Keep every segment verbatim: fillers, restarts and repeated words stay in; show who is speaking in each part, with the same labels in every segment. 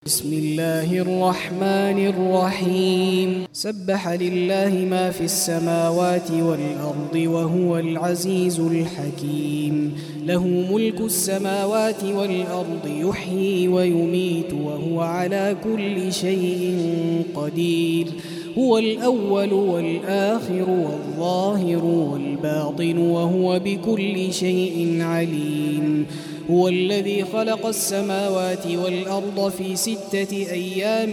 Speaker 1: بسم الله الرحمن الرحيم سبح لله ما في السماوات والأرض وهو العزيز الحكيم له ملك السماوات والأرض يحيي ويميت وهو على كل شيء قدير هو الأول والآخر والظاهر والباطن وهو بكل شيء عليم هو الذي خلق السماوات والأرض في ستة أيام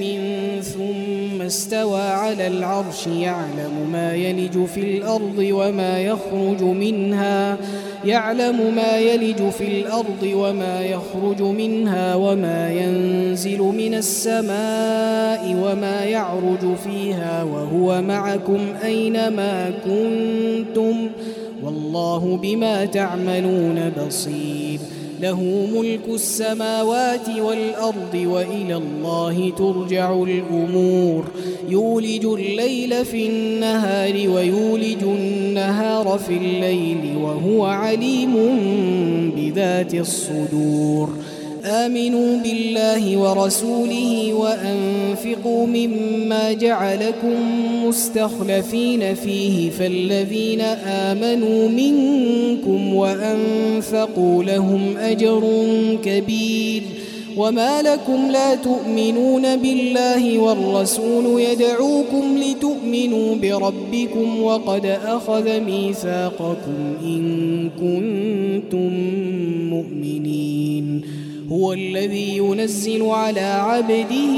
Speaker 1: ثم استوى على العرش يعلم ما يلج في الأرض وما يخرج منها يعلم ما يلج في الأرض وما يخرج منها وما ينزل من السماء وما يعرج فيها وهو معكم أينما كنتم والله بما تعملون بصير له ملك السماوات والأرض وإلى الله ترجع الأمور يولج الليل في النهار ويولج النهار في الليل وهو عليم بذات الصدور آمنوا بالله ورسوله وأنفقوا مما جعلكم مستخلفين فيه فالذين آمنوا منكم وأنفقوا لهم أجر كبير وما لكم لا تؤمنون بالله والرسول يدعوكم لتؤمنوا بربكم وقد أخذ ميثاقكم إن كنتم مؤمنين هو الذي ينزل على عبده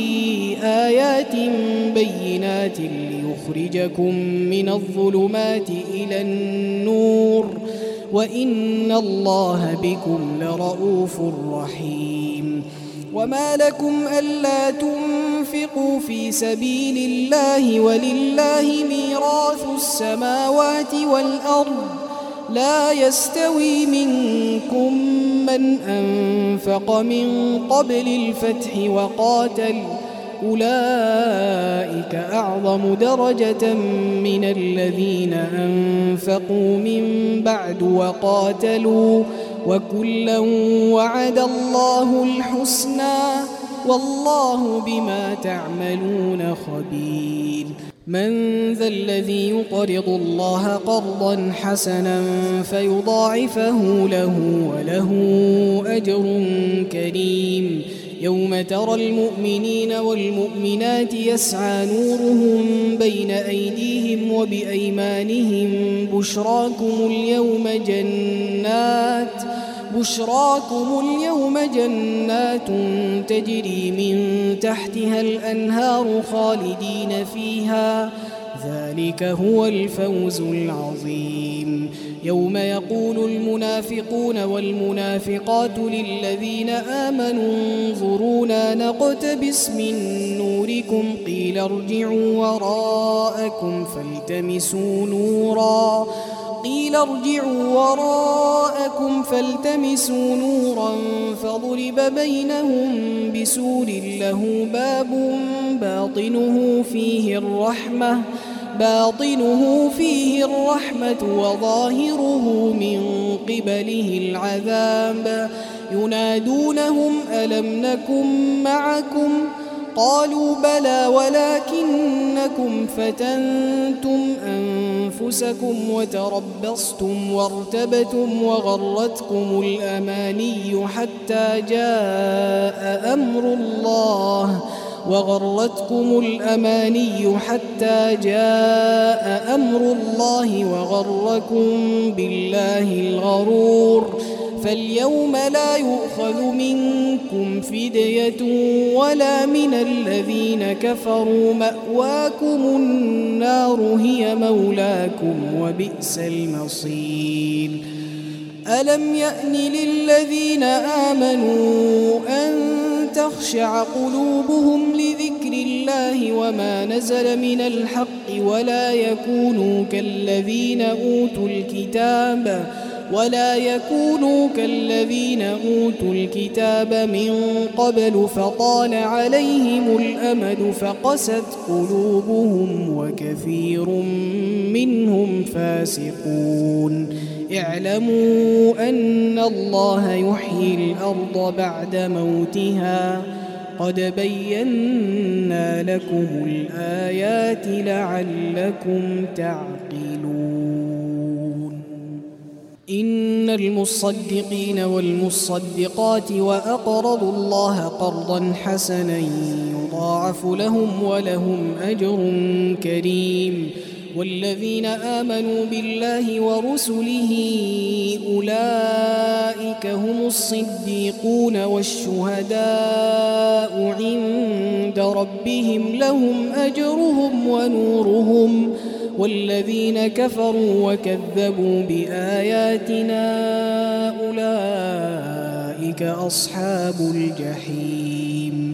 Speaker 1: آيات بينات ليخرجكم من الظلمات إلى النور وإن الله بكم لرؤوف رحيم وما لكم ألا تنفقوا في سبيل الله ولله ميراث السماوات والأرض لا يستوي منكم من أنفق من قبل الفتح وقاتل أولئك أعظم درجة من الذين أنفقوا من بعد وقاتلوا وكلا وعد الله الحسنى والله بما تعملون خبير من ذا الذي يقرض الله قرضا حسنا فيضاعفه له وله أجر كريم يوم ترى المؤمنين والمؤمنات يسعى نورهم بين أيديهم وبأيمانهم بشراكم اليوم جنات بشراكم اليوم جنات تجري من تحتها الأنهار خالدين فيها ذلك هو الفوز العظيم يوم يقول المنافقون والمنافقات للذين آمنوا انظرونا نقتبس من نوركم قيل ارجعوا وراءكم فالتمسوا نورا قيل ارجعوا وراءكم فالتمسوا نورا فضرب بينهم بسور له باب باطنه فيه الرحمة باطنه فيه الرحمة وظاهره من قبله العذاب ينادونهم ألم نكن معكم قالوا بلى ولكنكم فتنتم أنفسكم وتربصتم وارتبتم وغرتكم الأماني حتى جاء أمر الله وغرتكم الأماني حتى جاء أمر الله وغركم بالله الغرور فاليوم لا يؤخذ منكم فدية ولا من الذين كفروا مأواكم النار هي مولاكم وبئس المصير ألم يأن للذين آمنوا أن تخشع قلوبهم لذكر الله وما نزل من الحق ولا يكونوا كالذين أوتوا الكتاب ولا يكونوا كالذين أوتوا الكتاب من قبل فطال عليهم الأمد فقست قلوبهم وكثير منهم فاسقون اعلموا أن الله يحيي الأرض بعد موتها قد بينا لكم الآيات لعلكم تعقلون إن المصدقين والمصدقات وأقرضوا الله قرضا حسنا يضاعف لهم ولهم أجر كريم والذين آمنوا بالله ورسله أولئك هم الصديقون والشهداء عند ربهم لهم أجرهم ونورهم والذين كفروا وكذبوا بآياتنا أولئك أصحاب الجحيم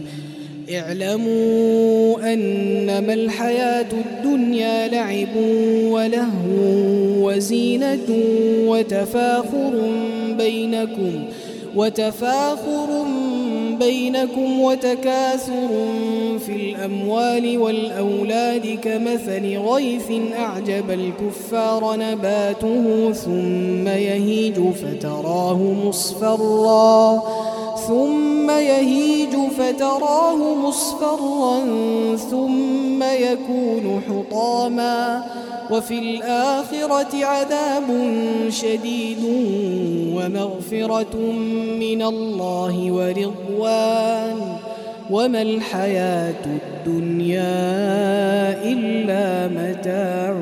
Speaker 1: اعلموا أنما الحياة الدنيا لعب ولهو وزينة وتفاخر بينكم وتفاخر بينكم وتكاثر في الأموال والأولاد كمثل غيث أعجب الكفار نباته ثم يهيج فتراه مصفرا ثم يهيج فتراه مصفرا ثم يكون حطاما وفي الآخرة عذاب شديد ومغفرة من الله ورضوان وما الحياة الدنيا إلا متاع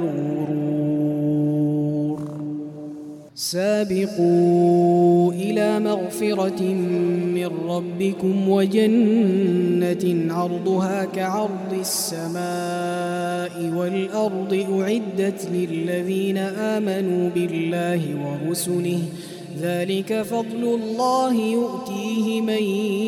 Speaker 1: الغرور سابقوا إلى مغفرة من ربكم وجنة عرضها كعرض السماء والأرض أعدت للذين آمنوا بالله ورسله ذلك فضل الله يؤتيه من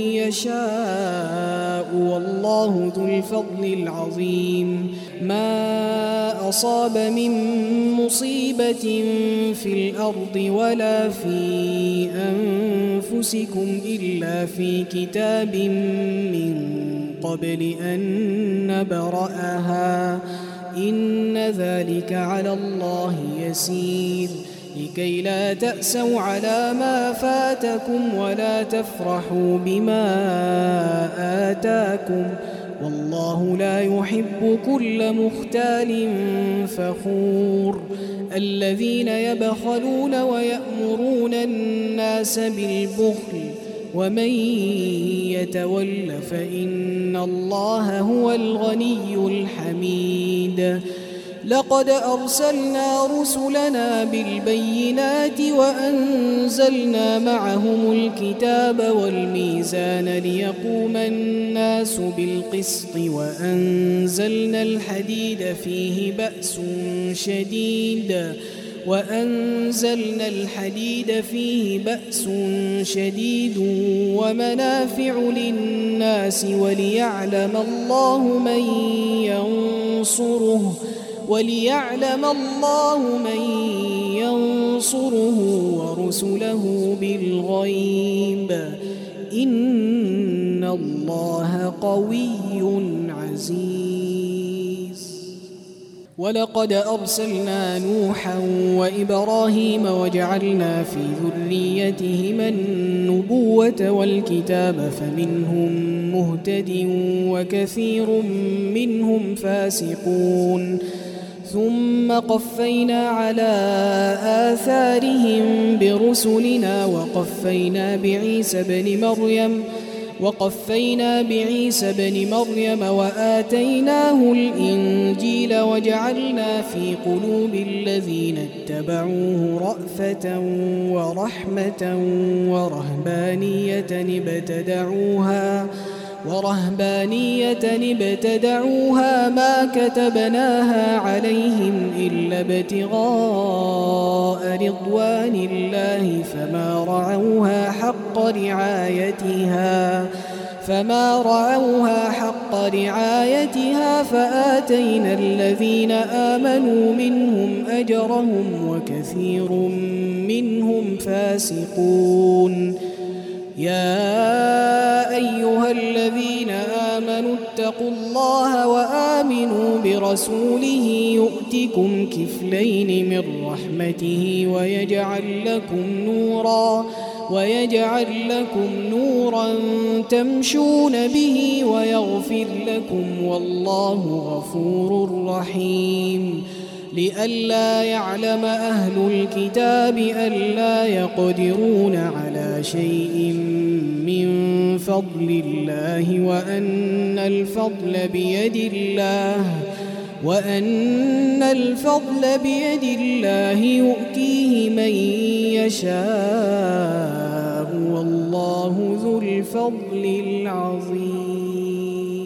Speaker 1: يشاء والله ذو الفضل العظيم ما أصاب من مصيبة في الأرض ولا في أنفسكم إلا في كتاب من قبل أن نبرأها إن ذلك على الله يسير لكي لا تأسوا على ما فاتكم ولا تفرحوا بما آتاكم والله لا يحب كل مختال فخور الذين يبخلون ويأمرون الناس بالبخل ومن يتول فإن الله هو الغني الحميد لقد أرسلنا رسلنا بالبينات وأنزلنا معهم الكتاب والميزان ليقوم الناس بالقسط وأنزلنا الحديد فيه بأس شديد وأنزلنا الحديد فيه بأس شديد ومنافع للناس وليعلم الله من ينصره وليعلم الله من ينصره ورسله بالغيب إن الله قوي عزيز ولقد أرسلنا نوحا وإبراهيم وجعلنا في ذريتهما النبوة والكتاب فمنهم مهتد وكثير منهم فاسقون ثم قفينا على آثارهم برسلنا وقفينا بعيسى بن مريم وقفينا بعيسى بن مريم وآتيناه الإنجيل وجعلنا في قلوب الذين اتبعوه رأفة ورحمة ورهبانية ابتدعوها ورهبانية ابتدعوها ما كتبناها عليهم إلا ابتغاء رضوان الله فما رعوها حق رعايتها فما رعوها حق رعايتها فآتينا الذين آمنوا منهم أجرهم وكثير منهم فاسقون يا أيها الذين آمنوا اتقوا الله وآمنوا برسوله يؤتكم كفلين من رحمته ويجعل لكم نورا ويجعل لكم نورا تمشون به ويغفر لكم والله غفور رحيم لئلا يعلم أهل الكتاب ألا يقدرون على شيء من فضل الله وأن الفضل بيد الله وأن الفضل بيد الله يؤتيه من يشاء والله ذو الفضل العظيم.